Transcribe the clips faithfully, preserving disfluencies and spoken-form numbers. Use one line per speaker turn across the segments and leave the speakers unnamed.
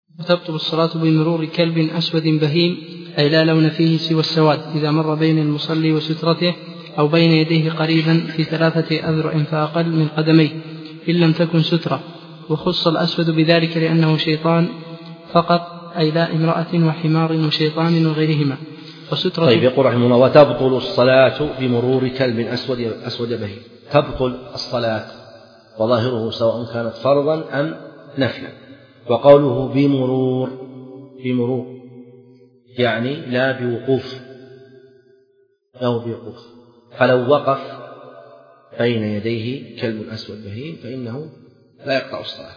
وتبطل الصلاة بمرور كلب أسود بهيم أي لا لون فيه سوى السواد إذا مر بين المصلي وسترته أو بين يديه قريبا في ثلاثة أذرع فأقل من قدميه إن لم تكن سترة. وخص الأسود بذلك لأنه شيطان فقط أي لا امرأة وحمار وشيطان وغيرهما. وسترة.
طيب يقول رحمه الله: وتبطل الصلاة بمرور كلب أسود أسود بهيم. تبطل الصلاة وظاهره سواء كانت فرضا أم نفلا. وقوله بمرور بمرور يعني لا بوقوف أو بوقوف، فلو وقف بين يديه كلب أسود بهيم فإنه لا يقطع الصلاة.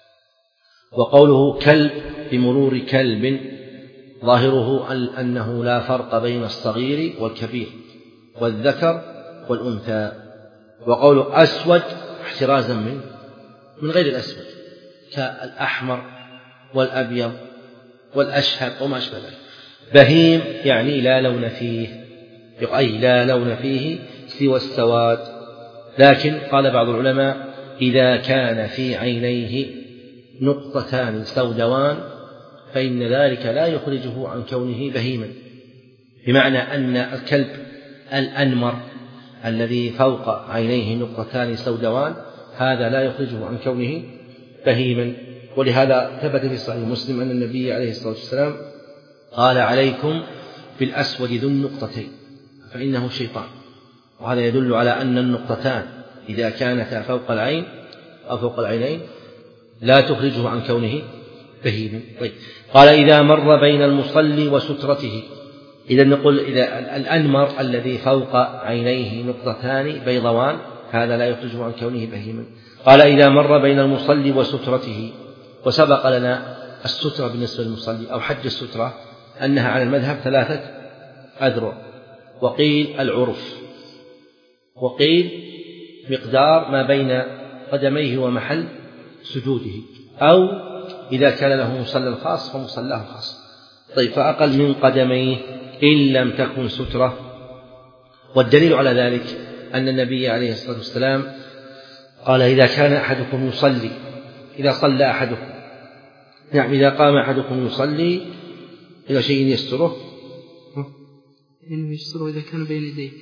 وقوله كلب بمرور كلب ظاهره أنه لا فرق بين الصغير والكبير والذكر والأنثى. وقوله أسود احترازا من من غير الأسود كالأحمر والأبيض والأشهب وما أشبه ذلك. بهيم يعني لا لون فيه، أي لا لون فيه سوى السواد. لكن قال بعض العلماء: إذا كان في عينيه نقطتان سودوان فإن ذلك لا يخرجه عن كونه بهيما، بمعنى أن الكلب الأنمر الذي فوق عينيه نقطتان سودوان هذا لا يخرجه عن كونه بهيما. ولهذا ثبت في صحيح مسلم أن النبي عليه الصلاة والسلام قال: عليكم بالأسود ذو النقطتين فإنه شيطان. وهذا يدل على أن النقطتان إذا كانتا فوق العين أو فوق العينين لا تخرجه عن كونه بهيما. طيب. قال: إذا مر بين المصلي وسترته. إذا نقول إذا الأنمر الذي فوق عينيه نقطتان بيضوان هذا لا يخرجه عن كونه بهيما. قال: إذا مر بين المصلي وسترته. وسبق لنا السترة بالنسبة للمصلي أو حج السترة أنها على المذهب ثلاثة أذرع، وقيل العرف، وقيل مقدار ما بين قدميه ومحل سجوده، أو إذا كان له مصلى خاص فمصلاه خاص. طيب. فأقل من قدميه إن لم تكن سترة. والدليل على ذلك أن النبي عليه الصلاة والسلام قال: إذا كان أحدكم يصلي إذا صلى أحدكم يعني إذا قام أحدكم يصلي إلى شيء يستره
إنه يستره إذا كان بين يديه.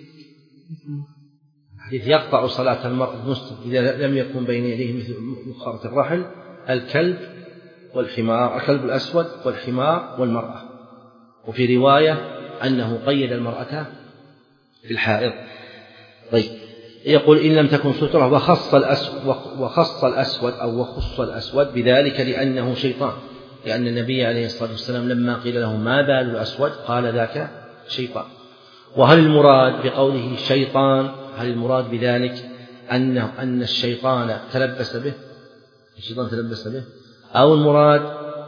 حديث يقطع صلاة المرء المسلم إذا لم يكن بين يديه مثل مؤخرة الرحل الكلب والحمار، الكلب الأسود والحمار والمرأة. وفي رواية أنه قيد المرأة في الحائض. طيب. يقول: إن لم تكن سترة. وخص الأسود, وخص الأسود أو وخص الأسود بذلك لأنه شيطان، لأن النبي عليه الصلاة والسلام لما قيل له ما بال الأسود قال: ذاك شيطان. وهل المراد بقوله شيطان هل المراد بذلك أنه أن الشيطان تلبس به الشيطان تلبس به أو المراد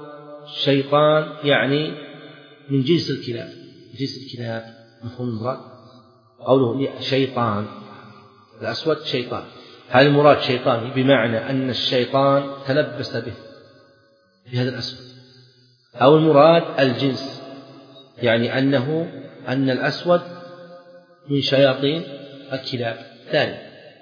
شيطان يعني من جنس الكلاب جنس الكلاب مفهوم المراد؟ قوله شيطان الأسود شيطان، هل المراد شيطان بمعنى أن الشيطان تلبس به بهذا الأسود، أو المراد الجنس يعني أنه أن الأسود من شياطين الكلاب ثاني.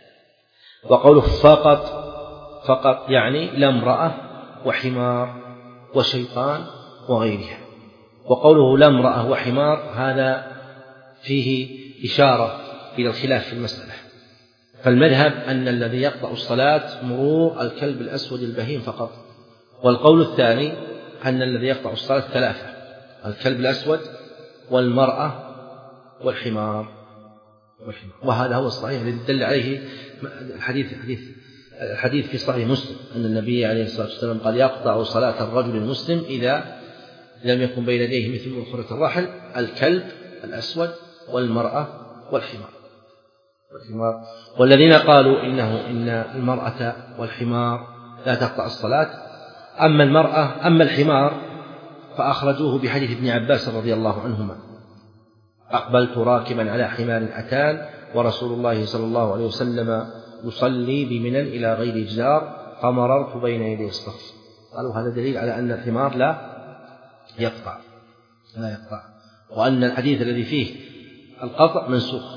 وقوله فقط فقط يعني لا امرأة وحمار وشيطان وغيرها. وقوله لا امرأة وحمار هذا فيه إشارة إلى الخلاف في المسألة. فالمذهب أن الذي يقطع الصلاة مرور الكلب الأسود البهيم فقط، والقول الثاني أن الذي يقطع الصلاة ثلاثة: الكلب الأسود والمرأة والحمار والحمار. وهذا هو الصحيح الذي دل عليه الحديث الحديث الحديث في صحيح مسلم أن النبي عليه الصلاة والسلام قال: يقطع صلاة الرجل المسلم إذا لم يكن بين يديه مثل مؤخرة الرحل الكلب الأسود والمرأة والحمار والحمار. والذين قالوا إنه إن المرأة والحمار لا تقطع الصلاة، أما المرأة أما الحمار فأخرجوه بحديث ابن عباس رضي الله عنهما: أقبلت راكبا على حمار أتان ورسول الله صلى الله عليه وسلم يصلي بمنى إلى غير جدار فمررت بين يدي الصف. قالوا هذا دليل على أن الحمار لا يقطع لا يقطع وأن الحديث الذي فيه القطع منسوخ،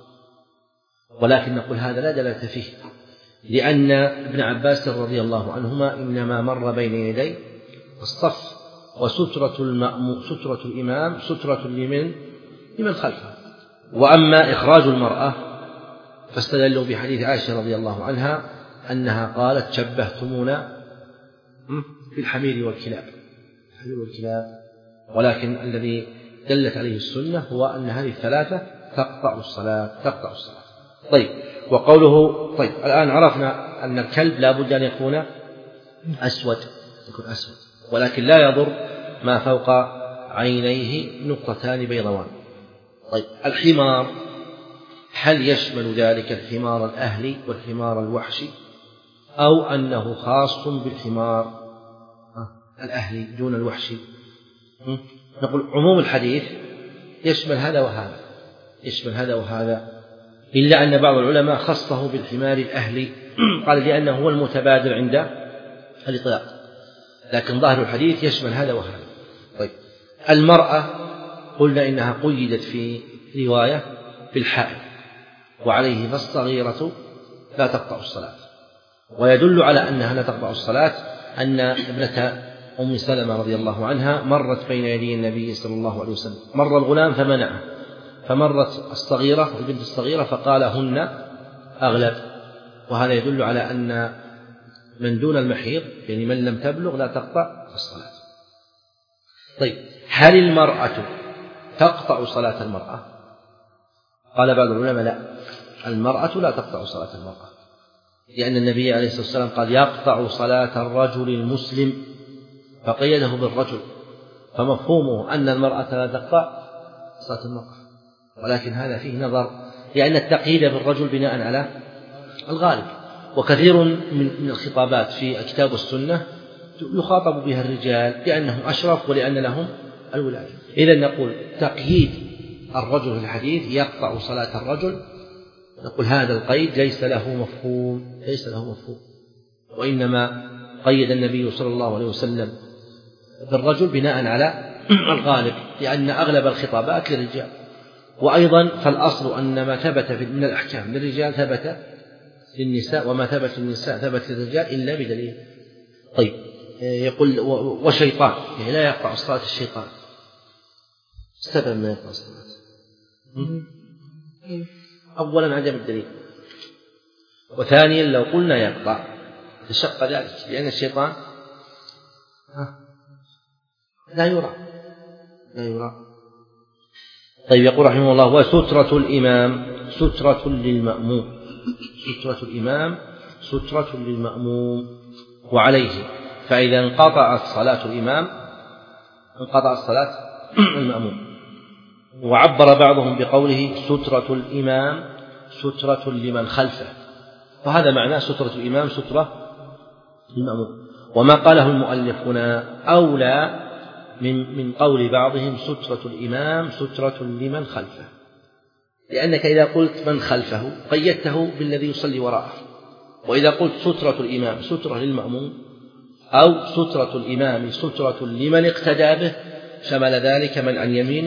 ولكن نقول هذا لا دلالة فيه، لأن ابن عباس رضي الله عنهما إنما مر بين يدي الصف، وسترة المأموم سترة الإمام سترة لمن لمن خلفه. وأما إخراج المرأة فاستدلوا بحديث عائشة رضي الله عنها أنها قالت شبهتمونا بالحمير والكلاب الحمير والكلاب ولكن الذي دلت عليه السنة هو أن هذه الثلاثة تقطع الصلاة تقطع الصلاة. طيب، وقوله طيب الآن عرفنا أن الكلب لا بد أن يكون أسود يكون أسود ولكن لا يضر ما فوق عينيه نقطتان بيضاوان. طيب، الحمار هل يشمل ذلك الحمار الأهلي والحمار الوحشي أو أنه خاص بالحمار الأهلي دون الوحشي؟ نقول عموم الحديث يشمل هذا وهذا يشمل هذا وهذا إلا أن بعض العلماء خصه بالحمار الأهلي قال لأنه هو المتبادر عند الإطلاق، لكن ظاهر الحديث يشمل هذا وهذا. طيب، المرأة قلنا إنها قيدت في رواية بالحائض وعليه فالصغيرة لا تقطع الصلاة، ويدل على أنها لا تقطع الصلاة أن ابنة أم سلمة رضي الله عنها مرت بين يدي النبي صلى الله عليه وسلم، مر الغلام فمنعه، فمرت الصغيرة البنت الصغيرة فقال هن أغلب، وهذا يدل على أن من دون المحيض يعني من لم تبلغ لا تقطع الصلاة. طيب، هل المرأة تقطع صلاة المرأة؟ قال بعض العلماء لا، المرأة لا تقطع صلاة المرأة، لأن النبي عليه الصلاة والسلام قال يقطع صلاة الرجل المسلم فقيده بالرجل، فمفهومه أن المرأة لا تقطع صلاة المرأة، ولكن هذا فيه نظر، لأن التقييد بالرجل بناء على الغالب، وكثير من الخطابات في الكتاب والسنة يخاطب بها الرجال لأنهم أشرف ولأن لهم الولاية. إذن نقول تقييد الرجل في الحديث يقطع صلاة الرجل، نقول هذا القيد ليس له مفهوم ليس له مفهوم وإنما قيد النبي صلى الله عليه وسلم بالرجل بناء على الغالب، لأن أغلب الخطابات للرجال، وأيضا فالأصل أن ما ثبت من الأحكام للرجال ثبت للنساء، وما ثبت للنساء ثبت للرجال إلا بدليل. طيب، يقول وشيطان يعني لا يقطع الصلاة الشيطان، السبب ما يقطع الصلاة أولا عدم الدليل، وثانيا لو قلنا يقطع تشق ذلك لأن الشيطان لا يرى لا يرى. طيب، يقول رحمه الله وسترة الإمام سترة للمأموم سترة الإمام سترة للمأموم وعليه، فإذا انقطعت صلاة الإمام انقطعت صلاة المأموم. وعبر بعضهم بقوله سترة الإمام سترة لمن خلفه، وهذا معناه سترة الإمام سترة للمأموم. وما قاله المؤلف هنا أولى من من قول بعضهم سترة الإمام سترة لمن خلفه، لأنك إذا قلت من خلفه قيدته بالذي يصلي وراءه، وإذا قلت سترة الإمام سترة للمأموم أو سترة الإمام سترة لمن اقتدى به شمل ذلك من عن يمينه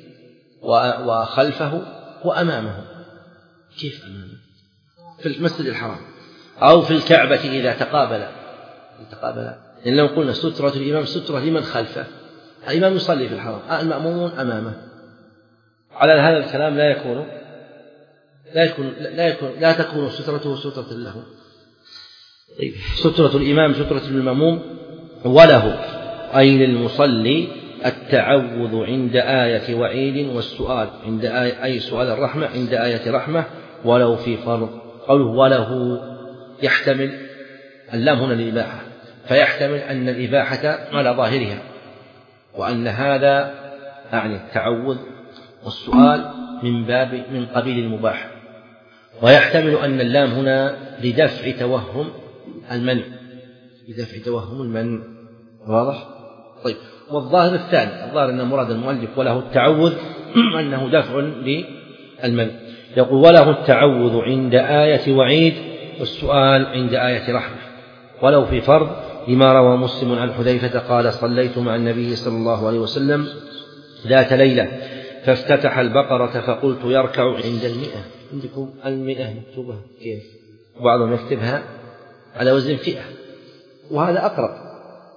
وخلفه وأمامه. كيف أمامه؟ في المسجد الحرام أو في الكعبة إذا تقابل تقابل لأن لو قلنا سترة الإمام سترة لمن خلفه، الإمام يصلي في الحرام المأمومون أمامه، على هذا الكلام لا يكون لا يكون لا يكون لا تكون سترته سترة له. طيب، سترة الإمام سترة للمأموم وله أي للمصلي التعوذ عند آية وعيد والسؤال عند آية أي سؤال الرحمة عند آية رحمة ولو في فرض. قوله وله يحتمل اللام هنا للإباحة، فيحتمل أن الإباحة على ظاهرها، وأن هذا أعني التعوذ والسؤال من باب من قبيل المباح، ويحتمل أن اللام هنا لدفع توهم المنع لدفع توهم المنع. واضح؟ طيب، والظاهر الثاني الظاهر أن مراد المؤلف وله التعوذ أنه دفع للمنع. يقول وله التعوذ عند آية وعيد والسؤال عند آية رحمة ولو في فرض، لما روى مسلم عن حذيفة قال صليت مع النبي صلى الله عليه وسلم ذات ليلة فافتتح البقرة فقلت يركع عند المئة. عندكم المئة مكتوبة كيف؟ بعضهم يكتبها على وزن فئة، وهذا أقرب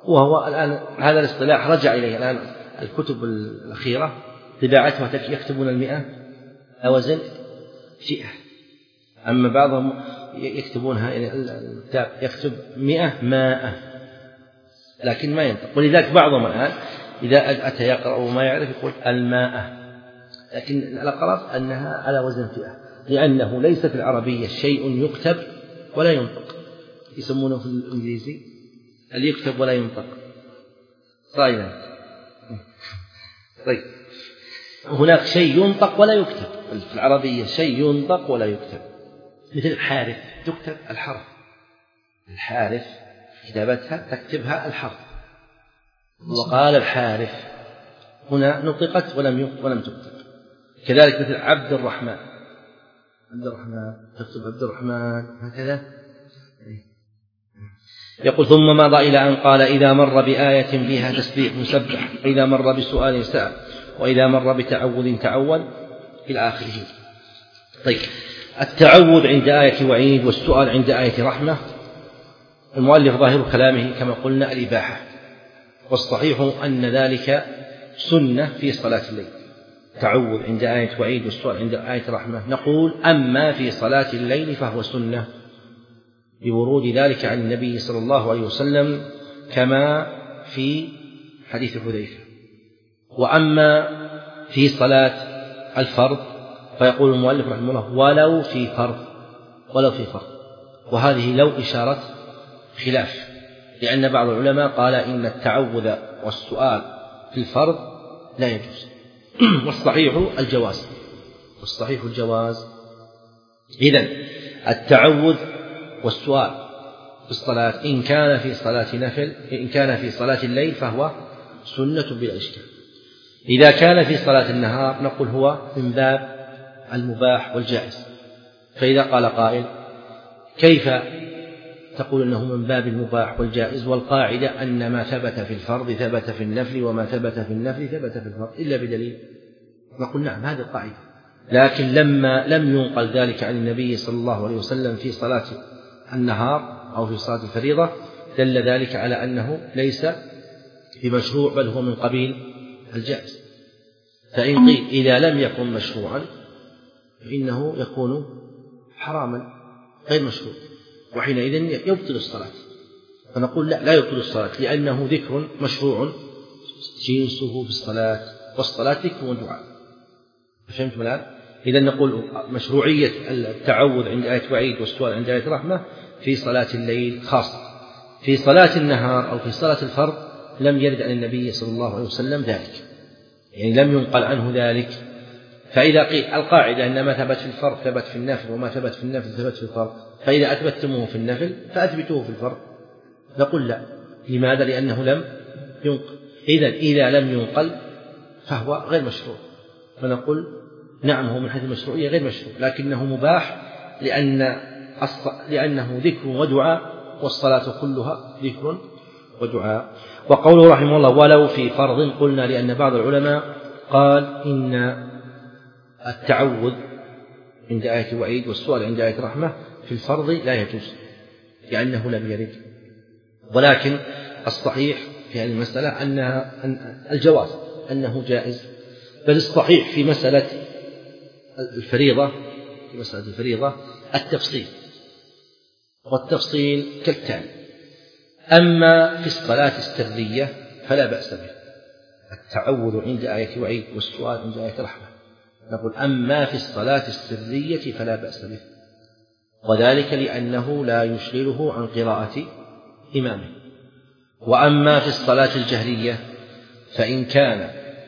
وهو الآن هذا الاصطلاح رجع إليه الآن الكتب الأخيرة طباعتها يكتبون المئة أوزن فئة، أما بعضهم يكتبونها يعني الكتاب يكتب مئة مائة لكن ما ينطق. ولذلك بعضهم الآن إذا أتى يقرأ وما يعرف يقول المائة، لكن الأقرب أنها على وزن فئة، لأنه ليس في العربية شيء يكتب ولا ينطق، يسمونه في الإنجليزي اللي يكتب ولا ينطق صايلا. طيب هناك شيء ينطق ولا يكتب في العربية، شيء ينطق ولا يكتب، مثل حارف تكتب الحرف، الحارف كتابتها تكتبها الحرف، وقال الحارف هنا نطقت ولم ولم تكتب. كذلك مثل عبد الرحمن، عبد الرحمن تكتب عبد الرحمن هكذا. يقول ثم مضى إلى أن قال إذا مر بآية فيها تسبيح مسبح، وإذا مر بسؤال سأل، وإذا مر بتعوذ تعوذ إلى آخره. طيب التعوذ عند آية وعيد والسؤال عند آية رحمة، المؤلف ظاهر كلامه كما قلنا الإباحة، والصحيح أن ذلك سنة في صلاة الليل، تعوذ عند آية وعيد والسؤال عند آية رحمة. نقول أما في صلاة الليل فهو سنة بورود ذلك عن النبي صلى الله عليه وسلم كما في حديث حذيفة. وأما في صلاة الفرض فيقول المؤلف رحمه الله ولو في فرض، ولو في فرض، وهذه لو إشارة خلاف، لأن بعض العلماء قال إن التعوذ والسؤال في الفرض لا يجوز، والصحيح الجواز، والصحيح الجواز. إذن التعوذ والسؤال في الصلاة إن كان في صلاة نفل، إن كان في صلاة الليل فهو سنة بلا إشكال. إذا كان في صلاة النهار نقول هو من باب المباح والجائز. فإذا قال قائل كيف تقول أنه من باب المباح والجائز، والقاعدة أن ما ثبت في الفرض ثبت في النفل، وما ثبت في النفل ثبت في الفرض إلا بدليل. نقول نعم هذه القاعدة، لكن لما لم ينقل ذلك عن النبي صلى الله عليه وسلم في صلاة النهار أو في صلاة الفريضة دل ذلك على أنه ليس بمشروع بل هو من قبيل الجائز. فإن قيل إذا لم يكن مشروعا فإنه يكون حراما غير مشروع، وحينئذ يبطل الصلاة. فنقول لا لا يبطل الصلاة، لأنه ذكر مشروع جنسه في الصلاة، والصلاة ذكر ودعاء. فهمتم الآن؟ إذا نقول مشروعية التعوذ عند آية وعيد والسؤال عند آية رحمة في صلاة الليل خاصة، في صلاة النهار أو في صلاة الفرض لم يرد عن النبي صلى الله عليه وسلم ذلك، يعني لم ينقل عنه ذلك. فإذا قيل القاعدة أن ما ثبت في الفرض ثبت في النفل، وما ثبت في النفل ثبت في الفرض، فإذا أثبتموه في النفل فأثبتوه في الفرض، نقول لا. لماذا؟ لأنه لم ينقل. إذا إذا لم ينقل فهو غير مشروع، فنقول نعم هو من حيث المشروعية غير مشروع، لكنه مباح لأن لأنه ذكر ودعاء، والصلاة كلها ذكر ودعاء. وقوله رحمه الله ولو في فرض، قلنا لأن بعض العلماء قال إن التعوذ عند آية وعيد والسؤال عند آية رحمة في الفرض لا يجوز لأنه لم يرد، ولكن الصحيح في هذه المسألة أنها أن الجواز أنه جائز. بل الصحيح في مسألة الفريضة في مسألة الفريضة التفصيل، والتفصيل كالتالي: أما في الصلاة السرية فلا بأس به، التعوذ عند آية وعيد والسؤال عند آية رحمة. نقول أما في الصلاة السرية فلا بأس به، وذلك لأنه لا يشغله عن قراءة إمامه. وأما في الصلاة الجهرية فإن كان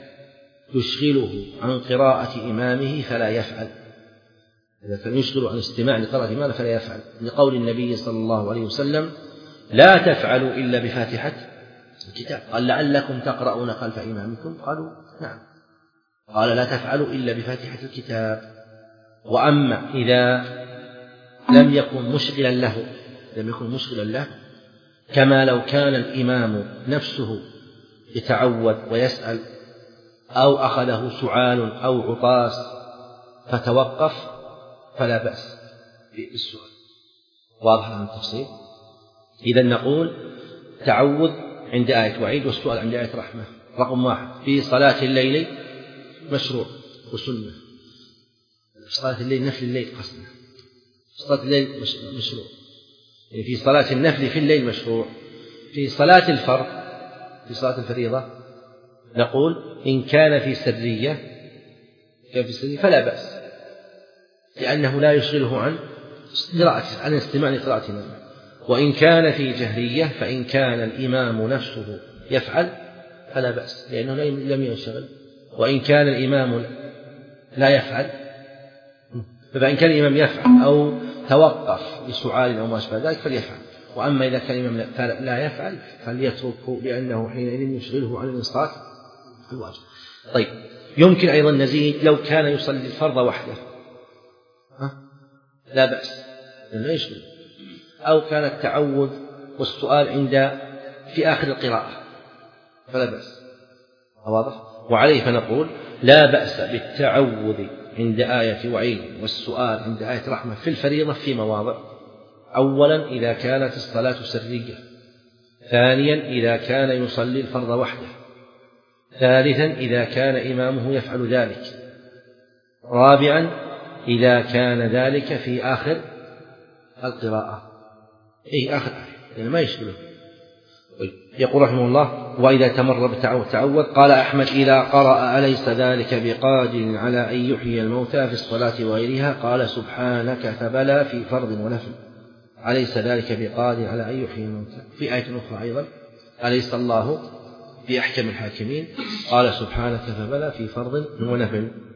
يشغله عن قراءة إمامه فلا يفعل، إذا كان يشغل عن استماع لقراءة إمامه فلا يفعل، لقول النبي صلى الله عليه وسلم لا تفعلوا إلا بفاتحة الكتاب، قال لعلكم تقرؤون خلف إمامكم، قالوا نعم، قال لا تفعلوا إلا بفاتحة الكتاب. وأما إذا لم يكن مشغلا له لم يكن مشغلا له كما لو كان الإمام نفسه يتعوذ ويسأل، أو أخذه سعال أو عطاس فتوقف فلا بأس بالسؤال. واضح عن التفصيل؟ إذا نقول تعوذ عند آية وعيد والسؤال عند آية رحمة. رقم واحد في صلاة الليل مشروع وسنة. في صلاة الليل نفل الليل قصدا، في صلاة الليل مشروع، يعني في صلاة النفل في الليل مشروع. في صلاة الفرض في صلاة الفريضة نقول إن كان في سرية كان في سرية فلا بأس، لأنه لا يشغله عن قراءة عن استماع لقراءة الإمام. وإن كان في جهرية فإن كان الإمام نفسه يفعل فلا بأس، لأنه لم ينشغل. وإن كان الإمام لا يفعل، فإن كان الإمام يفعل أو توقف لسؤال أو ما أشبه ذلك فليفعل. وأما إذا كان الإمام لا يفعل فليتركه، لأنه حينئذ يشغله عن الإنصات الواجب. طيب، يمكن أيضا نزيد لو كان يصلي الفرض وحده لا بأس لأنه يشغل، أو كان التعوذ والسؤال عند في آخر القراءة فلا بأس. واضح؟ وعليه فنقول لا بأس بالتعوذ عند آية وعيد والسؤال عند آية رحمة في الفريضة في مواضع: أولا إذا كانت الصلاة سرية، ثانيا إذا كان يصلي الفرض وحده، ثالثا إذا كان إمامه يفعل ذلك، رابعا إذا كان ذلك في آخر القراءة، أي آخر آية يعني ما يشغله. يقول رحمه الله: وإذا تمر بالتعوذ قال أحمد: إذا قرأ أليس ذلك بقادر على أن يحيي الموتى في الصلاة وغيرها؟ قال: سبحانك فبلى في فرض ونفل، أليس ذلك بقادر على أن يحيي الموتى. في آية أخرى أيضا: أليس الله بأحكم الحاكمين؟ قال: سبحانك فبلى في فرض ونفل.